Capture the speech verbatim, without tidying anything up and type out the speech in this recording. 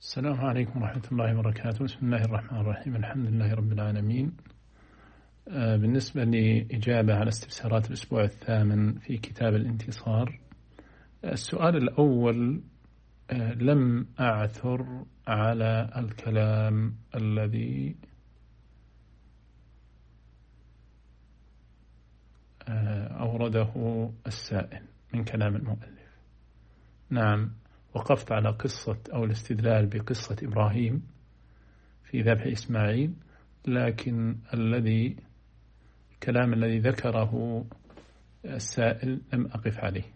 السلام عليكم ورحمة الله وبركاته. بسم الله الرحمن الرحيم. الحمد لله رب العالمين. بالنسبة لإجابة على استفسارات الأسبوع الثامن في كتاب الانتصار، السؤال الأول: لم أعثر على الكلام الذي أورده السائل من كلام المؤلف. نعم، وقفت على قصة أو الاستدلال بقصة إبراهيم في ذبح إسماعيل، لكن الذي الكلام الذي ذكره السائل لم أقف عليه.